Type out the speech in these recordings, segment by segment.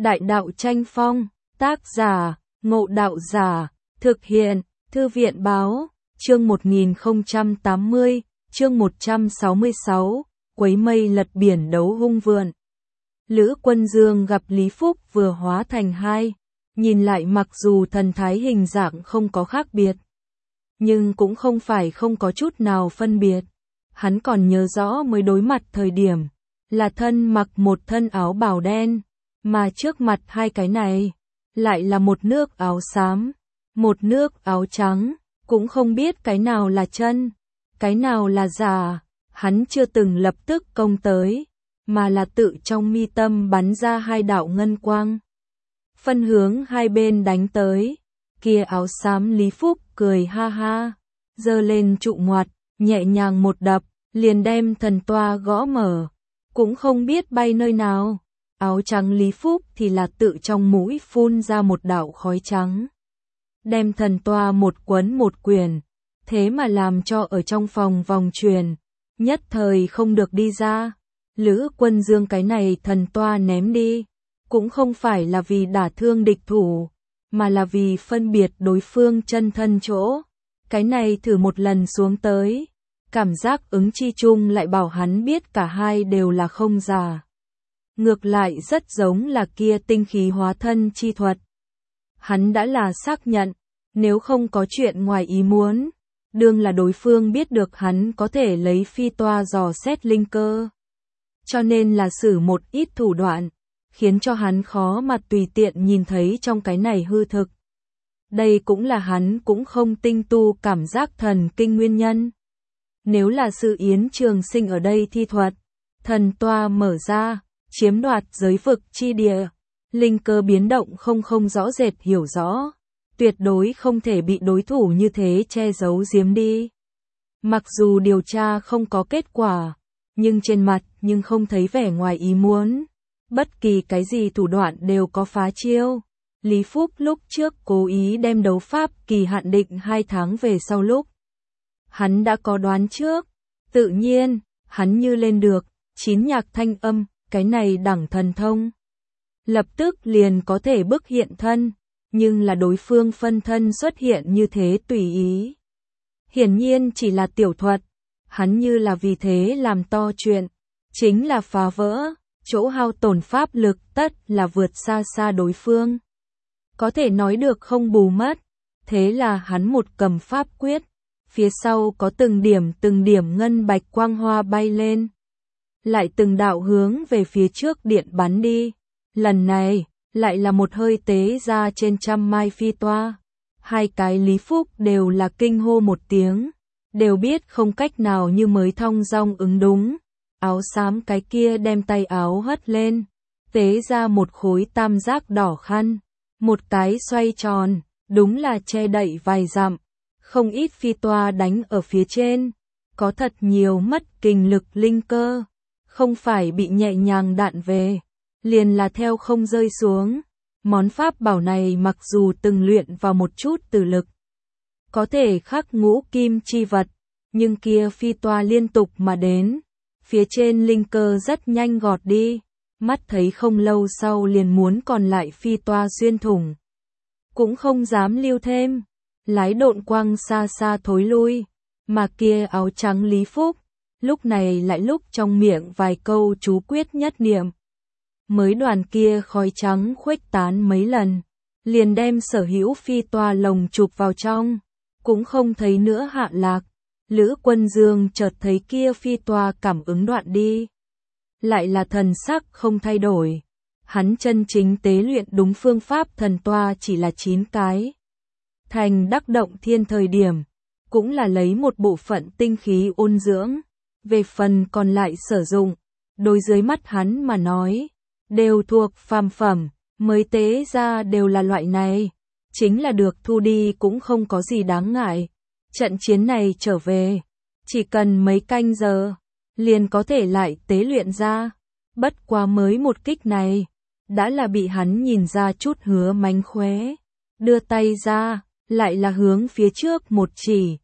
Đại đạo tranh phong, tác giả, Ngộ Đạo Giả, thực hiện, Thư viện báo, chương 1080, chương 166, quấy mây lật biển đấu hung vượn. Lữ Quân Dương gặp Lý Phúc vừa hóa thành hai, nhìn lại mặc dù thần thái hình dạng không có khác biệt, nhưng cũng không phải không có chút nào phân biệt. Hắn còn nhớ rõ mới đối mặt thời điểm, là thân mặc một thân áo bào đen, mà trước mặt hai cái này, lại là một nước áo xám, một nước áo trắng, cũng không biết cái nào là chân, cái nào là giả. Hắn chưa từng lập tức công tới, mà là tự trong mi tâm bắn ra hai đạo ngân quang, phân hướng hai bên đánh tới. Kia áo xám Lý Phúc cười ha ha, giơ lên trụ ngoặt, nhẹ nhàng một đập, liền đem thần toa gõ mở, cũng không biết bay nơi nào. Áo trắng Lý Phúc thì là tự trong mũi phun ra một đạo khói trắng, đem thần toa một quấn một quyển, thế mà làm cho ở trong phòng vòng truyền, nhất thời không được đi ra. Lữ Quân Dương cái này thần toa ném đi, cũng không phải là vì đả thương địch thủ, mà là vì phân biệt đối phương chân thân chỗ. Cái này thử một lần xuống tới, cảm giác ứng chi chung lại bảo hắn biết cả hai đều là không giả. Ngược lại rất giống là kia tinh khí hóa thân chi thuật. Hắn đã là xác nhận, nếu không có chuyện ngoài ý muốn, đương là đối phương biết được hắn có thể lấy phi toa dò xét linh cơ. Cho nên là sử một ít thủ đoạn, khiến cho hắn khó mà tùy tiện nhìn thấy trong cái này hư thực. Đây cũng là hắn cũng không tinh tu cảm giác thần kinh nguyên nhân. Nếu là sự Yến Trường Sinh ở đây thi thuật, thần toa mở ra, chiếm đoạt giới vực chi địa, linh cơ biến động không rõ rệt hiểu rõ, tuyệt đối không thể bị đối thủ như thế che giấu giếm đi. Mặc dù điều tra không có kết quả, nhưng trên mặt nhưng không thấy vẻ ngoài ý muốn. Bất kỳ cái gì thủ đoạn đều có phá chiêu. Lý Phúc lúc trước cố ý đem đấu pháp kỳ hạn định 2 tháng về sau lúc. Hắn đã có đoán trước. Tự nhiên, hắn như lên được 9 nhạc thanh âm, cái này đẳng thần thông. Lập tức liền có thể bức hiện thân, nhưng là đối phương phân thân xuất hiện như thế tùy ý. Hiển nhiên chỉ là tiểu thuật, hắn như là vì thế làm to chuyện, chính là phá vỡ, chỗ hao tổn pháp lực tất là vượt xa xa đối phương. Có thể nói được không bù mất, thế là hắn một cầm pháp quyết, phía sau có từng điểm ngân bạch quang hoa bay lên. Lại từng đạo hướng về phía trước điện bắn đi, lần này, lại là một hơi tế ra trên trăm mai phi toa. Hai cái Lý Phúc đều là kinh hô một tiếng, đều biết không cách nào như mới thong dong ứng đúng. Áo xám cái kia đem tay áo hất lên, tế ra một khối tam giác đỏ khăn, một cái xoay tròn, đúng là che đậy vài dặm, không ít phi toa đánh ở phía trên, có thật nhiều mất kình lực linh cơ, không phải bị nhẹ nhàng đạn về, liền là theo không rơi xuống. Món pháp bảo này mặc dù từng luyện vào một chút từ lực, có thể khắc ngũ kim chi vật, nhưng kia phi toa liên tục mà đến, phía trên linh cơ rất nhanh gọt đi, mắt thấy không lâu sau liền muốn còn lại phi toa xuyên thủng. Cũng không dám lưu thêm, lái độn quang xa xa thối lui, mà kia áo trắng Lý Phúc, lúc này lại lúc trong miệng vài câu chú quyết nhất niệm. Mới đoàn kia khói trắng khuếch tán mấy lần, liền đem sở hữu phi toa lồng chụp vào trong, cũng không thấy nữa hạ lạc. Lữ Quân Dương chợt thấy kia phi toa cảm ứng đoạn đi, lại là thần sắc không thay đổi. Hắn chân chính tế luyện đúng phương pháp thần toa chỉ là 9 cái. Thành đắc động thiên thời điểm, cũng là lấy một bộ phận tinh khí ôn dưỡng, về phần còn lại sử dụng, đối dưới mắt hắn mà nói, đều thuộc phàm phẩm, mới tế ra đều là loại này, chính là được thu đi cũng không có gì đáng ngại. Trận chiến này trở về, chỉ cần mấy canh giờ, liền có thể lại tế luyện ra. Bất quá mới một kích này, đã là bị hắn nhìn ra chút hứa mánh khóe. Đưa tay ra, lại là hướng phía trước một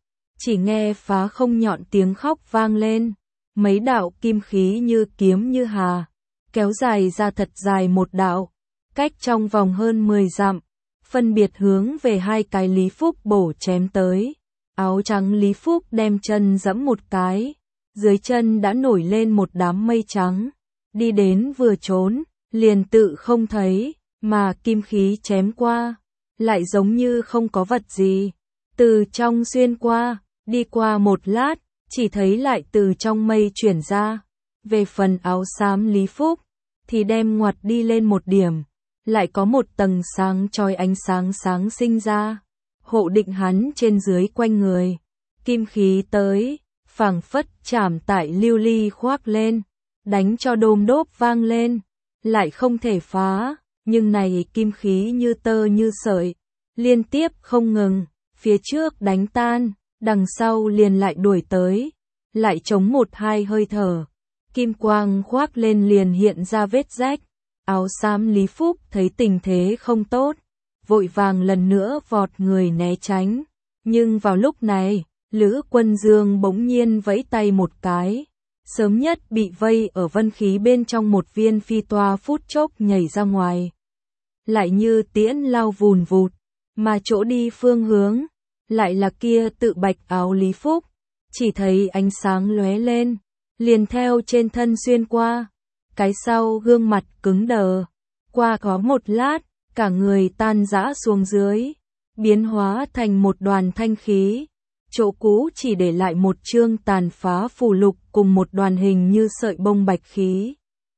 chỉ nghe phá không nhọn tiếng khóc vang lên. Mấy đạo kim khí như kiếm như hà, kéo dài ra thật dài một đạo. cách trong vòng hơn 10 dặm, phân biệt hướng về hai cái Lý Phúc bổ chém tới. Áo trắng Lý Phúc đem chân giẫm một cái, dưới chân đã nổi lên một đám mây trắng, đi đến vừa trốn, liền tự không thấy, mà kim khí chém qua, lại giống như không có vật gì, từ trong xuyên qua, đi qua một lát, chỉ thấy lại từ trong mây chuyển ra. Về phần áo xám Lý Phúc, thì đem ngoặt đi lên một điểm, lại có một tầng sáng chói ánh sáng sáng sinh ra, hộ định hắn trên dưới quanh người. Kim khí tới, phảng phất chảm tại lưu ly khoác lên, đánh cho đôm đốp vang lên, lại không thể phá, nhưng này kim khí như tơ như sợi, liên tiếp không ngừng, phía trước đánh tan, đằng sau liền lại đuổi tới, lại chống một hai hơi thở, kim quang khoác lên liền hiện ra vết rách. Áo xám Lý Phúc thấy tình thế không tốt, vội vàng lần nữa vọt người né tránh, nhưng vào lúc này, Lữ Quân Dương bỗng nhiên vẫy tay một cái, sớm nhất bị vây ở vân khí bên trong một viên phi toa phút chốc nhảy ra ngoài. Lại như tiễn lao vùn vụt, mà chỗ đi phương hướng, lại là kia tự bạch áo Lý Phúc, chỉ thấy ánh sáng lóe lên, liền theo trên thân xuyên qua, cái sau gương mặt cứng đờ, qua có một lát, cả người tan rã xuống dưới, biến hóa thành một đoàn thanh khí. Chỗ cũ chỉ để lại một chương tàn phá phù lục cùng một đoàn hình như sợi bông bạch khí.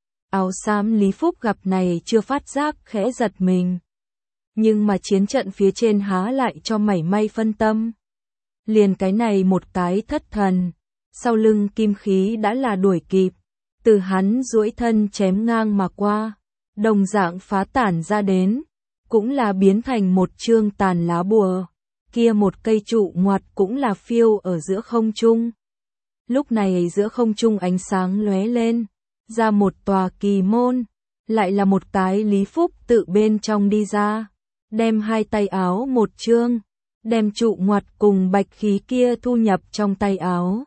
Áo xám Lý Phúc gặp này chưa phát giác khẽ giật mình. Nhưng mà chiến trận phía trên há lại cho mảy may phân tâm. Liền cái này một cái thất thần, sau lưng kim khí đã là đuổi kịp, từ hắn duỗi thân chém ngang mà qua, đồng dạng phá tản ra đến, cũng là biến thành một chương tàn lá bùa. Kia một cây trụ ngoặt cũng là phiêu ở giữa không trung. Lúc này giữa không trung ánh sáng lóe lên, ra một tòa kỳ môn, lại là một cái Lý Phúc tự bên trong đi ra, đem hai tay áo một chương, đem trụ ngoặt cùng bạch khí kia thu nhập trong tay áo.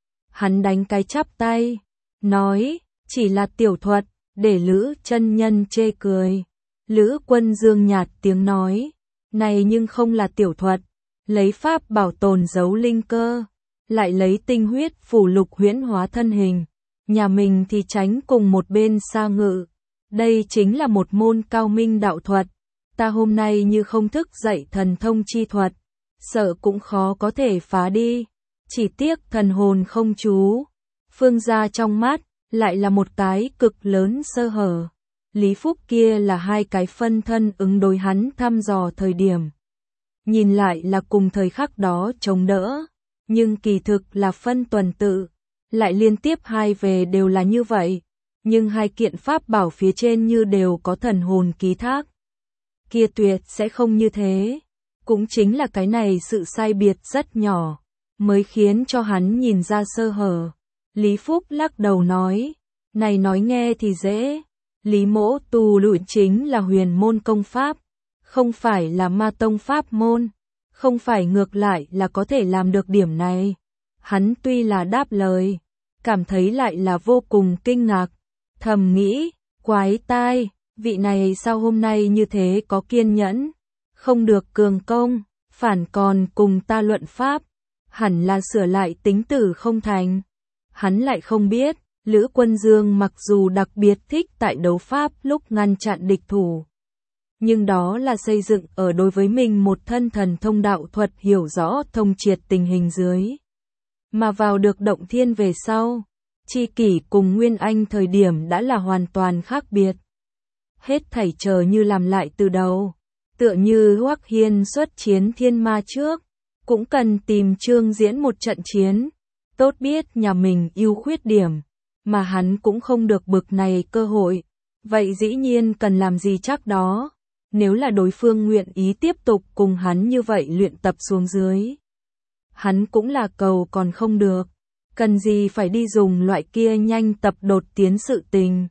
Hắn đánh cái chắp tay, nói, chỉ là tiểu thuật, để Lữ chân nhân chê cười. Lữ Quân Dương nhạt tiếng nói, này nhưng không là tiểu thuật, lấy pháp bảo tồn giấu linh cơ, lại lấy tinh huyết phủ lục huyễn hóa thân hình, nhà mình thì tránh cùng một bên xa ngự. Đây chính là một môn cao minh đạo thuật, ta hôm nay như không thức dậy thần thông chi thuật, sợ cũng khó có thể phá đi, chỉ tiếc thần hồn không chú. Phương gia trong mắt, lại là một cái cực lớn sơ hở. Lý Phúc kia là hai cái phân thân ứng đối hắn thăm dò thời điểm. Nhìn lại là cùng thời khắc đó chống đỡ, nhưng kỳ thực là phân tuần tự, lại liên tiếp hai về đều là như vậy, nhưng hai kiện pháp bảo phía trên như đều có thần hồn ký thác. Kia tuyệt sẽ không như thế, cũng chính là cái này sự sai biệt rất nhỏ, mới khiến cho hắn nhìn ra sơ hở. Lý Phúc lắc đầu nói, này nói nghe thì dễ, Lý mỗ tu luyện chính là huyền môn công pháp, không phải là ma tông pháp môn, không phải ngược lại là có thể làm được điểm này. Hắn tuy là đáp lời, cảm thấy lại là vô cùng kinh ngạc, thầm nghĩ, quái tai, vị này sao hôm nay như thế có kiên nhẫn, không được cường công, phản còn cùng ta luận pháp, hẳn là sửa lại tính tử không thành. Hắn lại không biết, Lữ Quân Dương mặc dù đặc biệt thích tại đấu pháp lúc ngăn chặn địch thủ, nhưng đó là xây dựng ở đối với mình một thân thần thông đạo thuật hiểu rõ thông triệt tình hình dưới. Mà vào được động thiên về sau, chi kỷ cùng Nguyên Anh thời điểm đã là hoàn toàn khác biệt. Hết thảy chờ như làm lại từ đầu, tựa như Hoắc Hiên xuất chiến thiên ma trước, cũng cần tìm Trương diễn một trận chiến, tốt biết nhà mình ưu khuyết điểm, mà hắn cũng không được bực này cơ hội, vậy dĩ nhiên cần làm gì chắc đó. Nếu là đối phương nguyện ý tiếp tục cùng hắn như vậy luyện tập xuống dưới, hắn cũng là cầu còn không được, cần gì phải đi dùng loại kia nhanh tập đột tiến sự tình.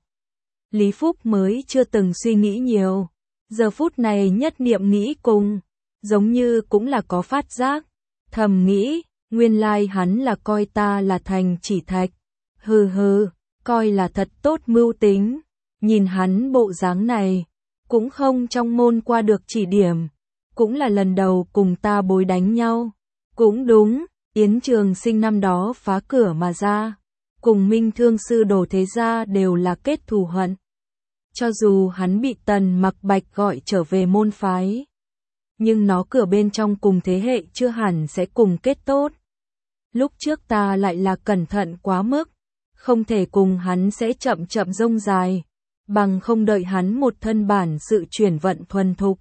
Lý Phúc mới chưa từng suy nghĩ nhiều, giờ phút này nhất niệm nghĩ cùng, giống như cũng là có phát giác, thầm nghĩ, nguyên lai hắn là coi ta là thành chỉ thạch, hừ hừ, coi là thật tốt mưu tính, nhìn hắn bộ dáng này, cũng không trong môn qua được chỉ điểm, cũng là lần đầu cùng ta bối đánh nhau. Cũng đúng, Yến Trường Sinh năm đó phá cửa mà ra, cùng Minh Thương sư Đồ Thế Gia đều là kết thù hận. Cho dù hắn bị Tần Mặc Bạch gọi trở về môn phái, nhưng nó cửa bên trong cùng thế hệ chưa hẳn sẽ cùng kết tốt. Lúc trước ta lại là cẩn thận quá mức, không thể cùng hắn sẽ chậm chậm rông dài, bằng không đợi hắn một thân bản sự chuyển vận thuần thục.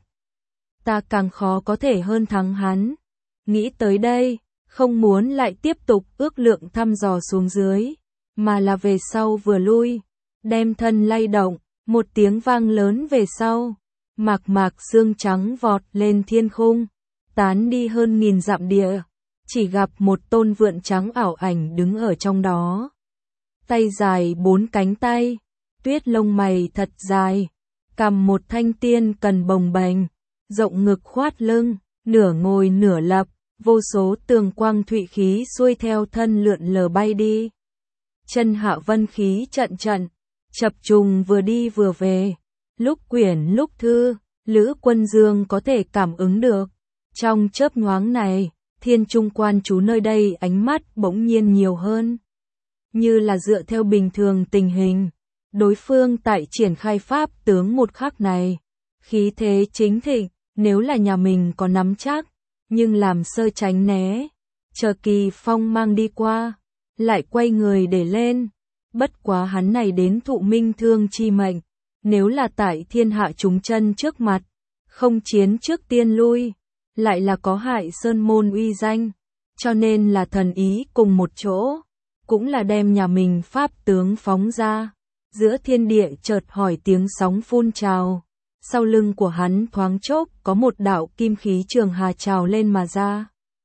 Ta càng khó có thể hơn thắng hắn. Nghĩ tới đây, không muốn lại tiếp tục ước lượng thăm dò xuống dưới, mà là về sau vừa lui, đem thân lay động, một tiếng vang lớn về sau, mạc mạc xương trắng vọt lên thiên khung, tán đi hơn 1000 dặm địa, chỉ gặp một tôn vượn trắng ảo ảnh đứng ở trong đó. Tay dài 4 cánh tay, tuyết lông mày thật dài, cầm một thanh tiên cần bồng bềnh, rộng ngực khoát lưng, nửa ngồi nửa lập, vô số tường quang thụy khí xuôi theo thân lượn lờ bay đi. Chân hạ vân khí trận trận, chập trùng vừa đi vừa về, lúc quyển lúc thư, Lữ Quân Dương có thể cảm ứng được. Trong chớp nhoáng này, thiên trung quan chú nơi đây ánh mắt bỗng nhiên nhiều hơn. Như là dựa theo bình thường tình hình, đối phương tại triển khai pháp tướng một khắc này, khí thế chính thịnh, nếu là nhà mình có nắm chắc, nhưng làm sơ tránh né, chờ kỳ phong mang đi qua, lại quay người để lên. Bất quá hắn này đến thụ Minh Thương chi mệnh, nếu là tại thiên hạ chúng chân trước mặt, không chiến trước tiên lui, lại là có hại sơn môn uy danh, cho nên là thần ý cùng một chỗ, cũng là đem nhà mình pháp tướng phóng ra. Giữa thiên địa chợt hỏi tiếng sóng phun trào, sau lưng của hắn thoáng chốc có một đạo kim khí trường hà trào lên mà ra,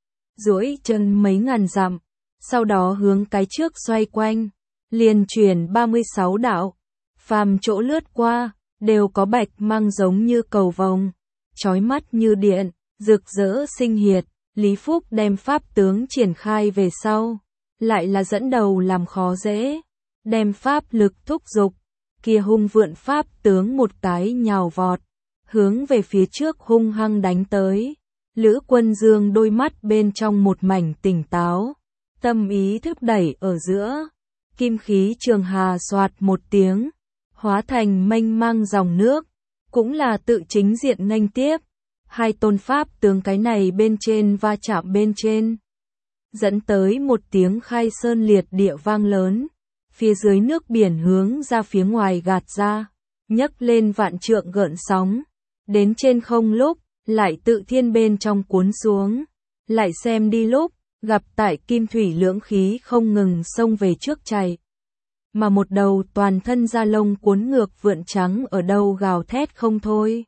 duỗi chân mấy ngàn dặm, sau đó hướng cái trước xoay quanh, liền chuyển 36 đạo, phàm chỗ lướt qua, đều có bạch mang giống như cầu vồng, chói mắt như điện, rực rỡ sinh hiệt. Lý Phúc đem pháp tướng triển khai về sau, lại là dẫn đầu làm khó dễ, đem pháp lực thúc dục, kia hung vượn pháp tướng một cái nhào vọt, hướng về phía trước hung hăng đánh tới. Lữ Quân Dương đôi mắt bên trong một mảnh tỉnh táo, tâm ý thức đẩy ở giữa, kim khí trường hà xoạt một tiếng, hóa thành mênh mang dòng nước, cũng là tự chính diện nghênh tiếp. Hai tôn pháp tướng cái này bên trên va chạm bên trên, dẫn tới một tiếng khai sơn liệt địa vang lớn, phía dưới nước biển hướng ra phía ngoài gạt ra, nhấc lên vạn trượng gợn sóng, đến trên không lúc, lại tự thiên bên trong cuốn xuống, lại xem đi lúc, gặp tại kim thủy lưỡng khí không ngừng xông về trước chảy. Mà một đầu toàn thân da lông cuốn ngược vượn trắng ở đâu gào thét không thôi.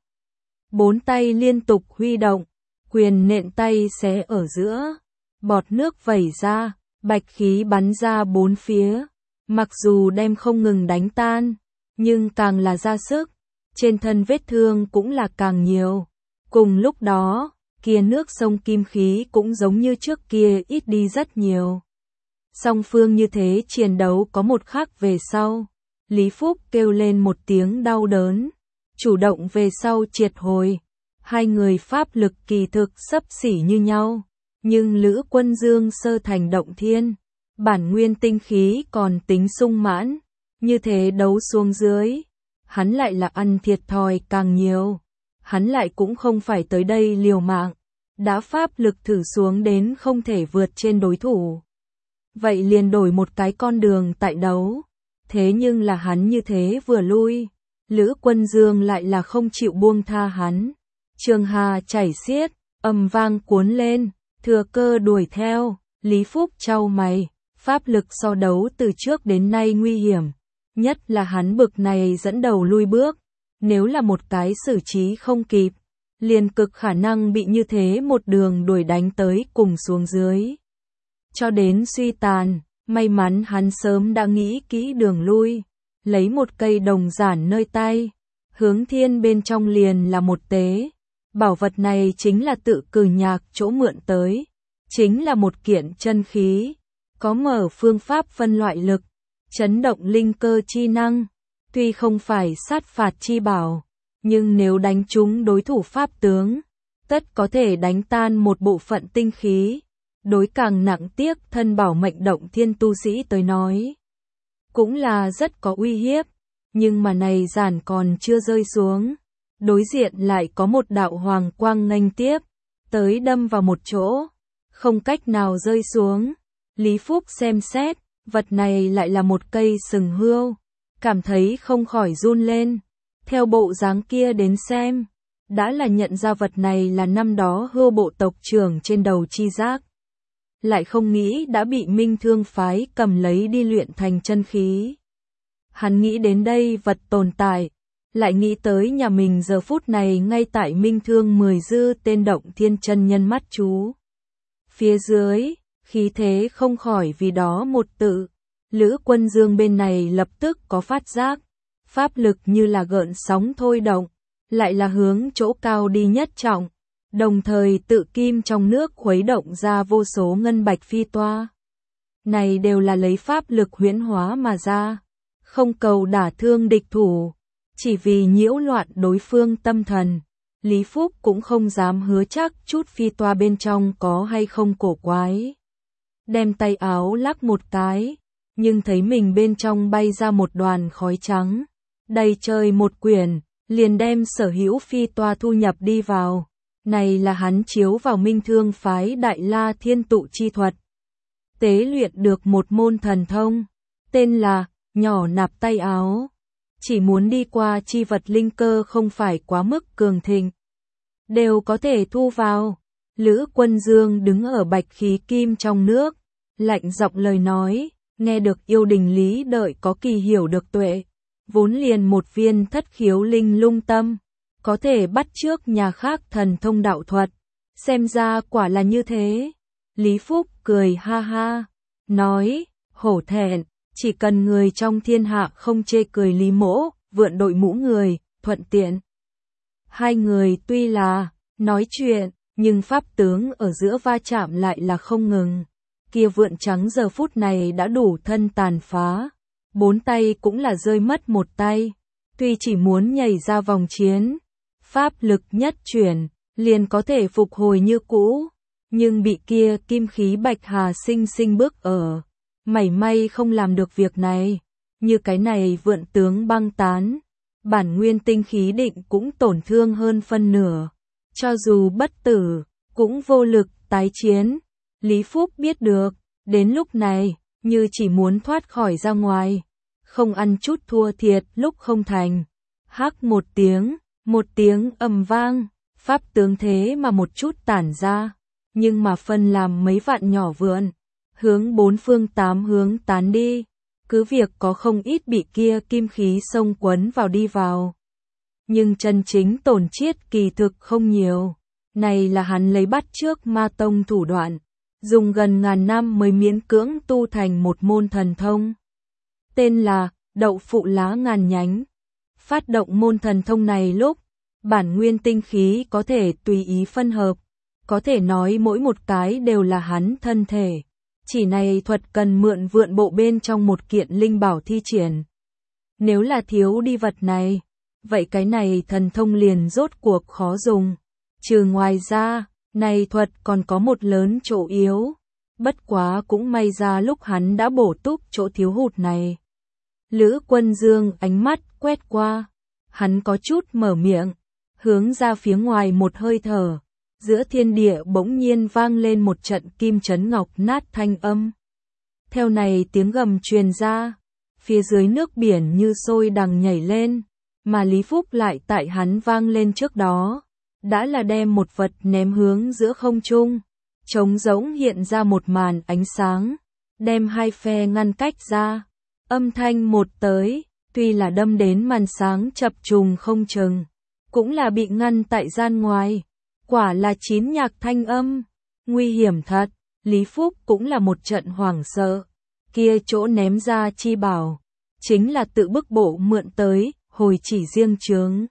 4 tay liên tục huy động, quyền nện tay xé ở giữa, bọt nước vẩy ra, bạch khí bắn ra bốn phía, mặc dù đem không ngừng đánh tan, nhưng càng là ra sức, trên thân vết thương cũng là càng nhiều. Cùng lúc đó, kia nước sông kim khí cũng giống như trước kia ít đi rất nhiều. Song phương như thế chiến đấu có một khắc về sau, Lý Phúc kêu lên một tiếng đau đớn, chủ động về sau triệt hồi. Hai người pháp lực kỳ thực xấp xỉ như nhau, nhưng Lữ Quân Dương sơ thành động thiên, bản nguyên tinh khí còn tính sung mãn, như thế đấu xuống dưới, hắn lại là ăn thiệt thòi càng nhiều, hắn lại cũng không phải tới đây liều mạng, đã pháp lực thử xuống đến không thể vượt trên đối thủ. Vậy liền đổi một cái con đường tại đấu, thế nhưng là hắn như thế vừa lui, Lữ Quân Dương lại là không chịu buông tha hắn. Trường hà chảy xiết, âm vang cuốn lên, thừa cơ đuổi theo. Lý Phúc chau mày, pháp lực so đấu từ trước đến nay nguy hiểm, nhất là hắn bực này dẫn đầu lui bước, nếu là một cái xử trí không kịp, liền cực khả năng bị như thế một đường đuổi đánh tới cùng xuống dưới. Cho đến suy tàn, may mắn hắn sớm đã nghĩ kỹ đường lui, lấy một cây đồng giản nơi tay, hướng thiên bên trong liền là một tế. Bảo vật này chính là tự cử nhạc chỗ mượn tới, chính là một kiện chân khí, có mở phương pháp phân loại lực, chấn động linh cơ chi năng, tuy không phải sát phạt chi bảo, nhưng nếu đánh trúng đối thủ pháp tướng, tất có thể đánh tan một bộ phận tinh khí. Đối càng nặng tiếc thân bảo mệnh động thiên tu sĩ tới nói, cũng là rất có uy hiếp, nhưng mà này giản còn chưa rơi xuống, đối diện lại có một đạo hoàng quang nghênh tiếp, tới đâm vào một chỗ, không cách nào rơi xuống. Lý Phúc xem xét, vật này lại là một cây sừng hươu, cảm thấy không khỏi run lên. Theo bộ dáng kia đến xem, đã là nhận ra vật này là năm đó hươu bộ tộc trưởng trên đầu chi giác. Lại không nghĩ đã bị Minh Thương phái cầm lấy đi luyện thành chân khí. Hắn nghĩ đến đây vật tồn tại, lại nghĩ tới nhà mình giờ phút này ngay tại Minh Thương 10 dư tên động thiên chân nhân mắt chú. Phía dưới, khí thế không khỏi vì đó một tự. Lữ Quân Dương bên này lập tức có phát giác, pháp lực như là gợn sóng thôi động, lại là hướng chỗ cao đi nhất trọng, đồng thời tự kim trong nước khuấy động ra vô số ngân bạch phi toa. Này đều là lấy pháp lực huyễn hóa mà ra, không cầu đả thương địch thủ, chỉ vì nhiễu loạn đối phương tâm thần. Lý Phúc cũng không dám hứa chắc chút phi toa bên trong có hay không cổ quái. Đem tay áo lắc một cái, nhưng thấy mình bên trong bay ra một đoàn khói trắng, đầy trời một quyển, liền đem sở hữu phi toa thu nhập đi vào. Này là hắn chiếu vào Minh Thương phái Đại La Thiên Tụ chi thuật. Tế luyện được một môn thần thông, tên là nhỏ nạp tay áo. Chỉ muốn đi qua chi vật linh cơ không phải quá mức cường thịnh, đều có thể thu vào. Lữ Quân Dương đứng ở bạch khí kim trong nước, lạnh giọng lời nói, nghe được yêu đình lý đợi có kỳ hiểu được tuệ, vốn liền một viên thất khiếu linh lung tâm, có thể bắt chước nhà khác thần thông đạo thuật, xem ra quả là như thế. Lý Phúc cười ha ha, nói, hổ thẹn, chỉ cần người trong thiên hạ không chê cười Lý Mỗ, vượn đội mũ người, thuận tiện. Hai người tuy là nói chuyện, nhưng pháp tướng ở giữa va chạm lại là không ngừng. Kia vượn trắng giờ phút này đã đủ thân tàn phá, bốn tay cũng là rơi mất một tay, tuy chỉ muốn nhảy ra vòng chiến, pháp lực nhất chuyển, liền có thể phục hồi như cũ, nhưng bị kia kim khí bạch hà sinh sinh bước ở, mảy may không làm được việc này. Như cái này vượn tướng băng tán, bản nguyên tinh khí định cũng tổn thương hơn phân nửa, cho dù bất tử, cũng vô lực tái chiến. Lý Phúc biết được, đến lúc này, như chỉ muốn thoát khỏi ra ngoài, không ăn chút thua thiệt lúc không thành. Hắc một tiếng ầm vang, pháp tướng thế mà một chút tản ra, nhưng mà phân làm mấy vạn nhỏ vượn, hướng bốn phương tám hướng tán đi, cứ việc có không ít bị kia kim khí xông quấn vào đi vào. Nhưng chân chính tổn chiết kỳ thực không nhiều, này là hắn lấy bắt chước ma tông thủ đoạn, dùng gần ngàn năm mới miễn cưỡng tu thành một môn thần thông. Tên là đậu phụ lá ngàn nhánh. Phát động môn thần thông này lúc, bản nguyên tinh khí có thể tùy ý phân hợp, có thể nói mỗi một cái đều là hắn thân thể. Chỉ này thuật cần mượn vượn bộ bên trong một kiện linh bảo thi triển. Nếu là thiếu đi vật này, vậy cái này thần thông liền rốt cuộc khó dùng. Trừ ngoài ra, này thuật còn có một lớn chỗ yếu. Bất quá cũng may ra lúc hắn đã bổ túc chỗ thiếu hụt này. Lữ Quân Dương ánh mắt quét qua, hắn có chút mở miệng, hướng ra phía ngoài một hơi thở. Giữa thiên địa bỗng nhiên vang lên một trận kim chấn ngọc nát thanh âm. Theo này tiếng gầm truyền ra, phía dưới nước biển như sôi đằng nhảy lên, mà Lý Phúc lại tại hắn vang lên trước đó, đã là đem một vật ném hướng giữa không trung, trống rỗng hiện ra một màn ánh sáng, đem hai phe ngăn cách ra. Âm thanh một tới, tuy là đâm đến màn sáng chập trùng không chừng, cũng là bị ngăn tại gian ngoài. Quả là chín nhạc thanh âm, nguy hiểm thật. Lý Phúc cũng là một trận hoảng sợ, kia chỗ ném ra chi bảo, chính là tự bức bộ mượn tới, hồi chỉ riêng chướng.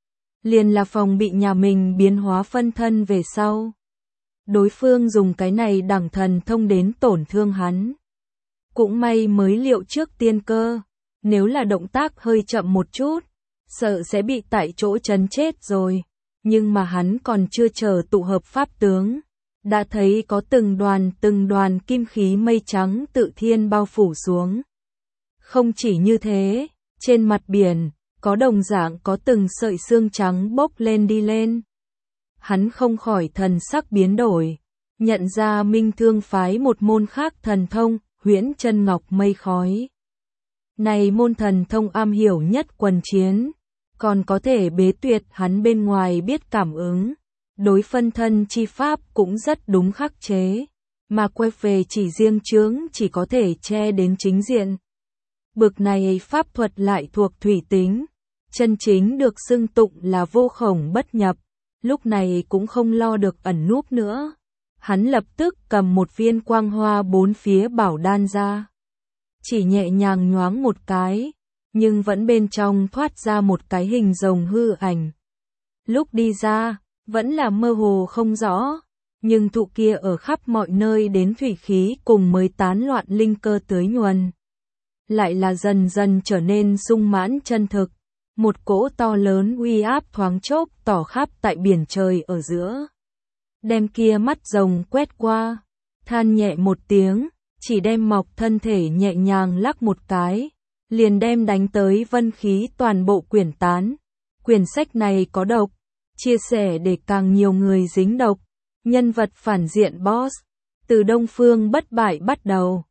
Liền là phòng bị nhà mình biến hóa phân thân về sau. Đối phương dùng cái này đẳng thần thông đến tổn thương hắn. Cũng may mới liệu trước tiên cơ, nếu là động tác hơi chậm một chút, sợ sẽ bị tại chỗ trấn chết rồi. Nhưng mà hắn còn chưa chờ tụ hợp pháp tướng, đã thấy có từng đoàn kim khí mây trắng tự thiên bao phủ xuống. Không chỉ như thế, trên mặt biển, có đồng dạng có từng sợi xương trắng bốc lên đi lên. Hắn không khỏi thần sắc biến đổi, nhận ra Minh Thương phái một môn khác thần thông, Huyễn Chân Ngọc Mây Khói. Này môn thần thông am hiểu nhất quần chiến, còn có thể bế tuyệt hắn bên ngoài biết cảm ứng. Đối phân thân chi pháp cũng rất đúng khắc chế, mà quay về chỉ riêng chướng chỉ có thể che đến chính diện. Bực này pháp thuật lại thuộc thủy tính, chân chính được xưng tụng là vô khổng bất nhập, lúc này cũng không lo được ẩn núp nữa. Hắn lập tức cầm một viên quang hoa bốn phía bảo đan ra. Chỉ nhẹ nhàng nhoáng một cái, nhưng vẫn bên trong thoát ra một cái hình rồng hư ảnh. Lúc đi ra, vẫn là mơ hồ không rõ, nhưng thụ kia ở khắp mọi nơi đến thủy khí cùng mới tán loạn linh cơ tưới nhuần. Lại là dần dần trở nên sung mãn chân thực, một cỗ to lớn uy áp thoáng chốc tỏ khắp tại biển trời ở giữa. Đem kia mắt rồng quét qua, than nhẹ một tiếng, chỉ đem mọc thân thể nhẹ nhàng lắc một cái, liền đem đánh tới vân khí toàn bộ quyển tán. Quyển sách này có độc, chia sẻ để càng nhiều người dính độc. Nhân vật phản diện boss, từ Đông Phương bất bại bắt đầu.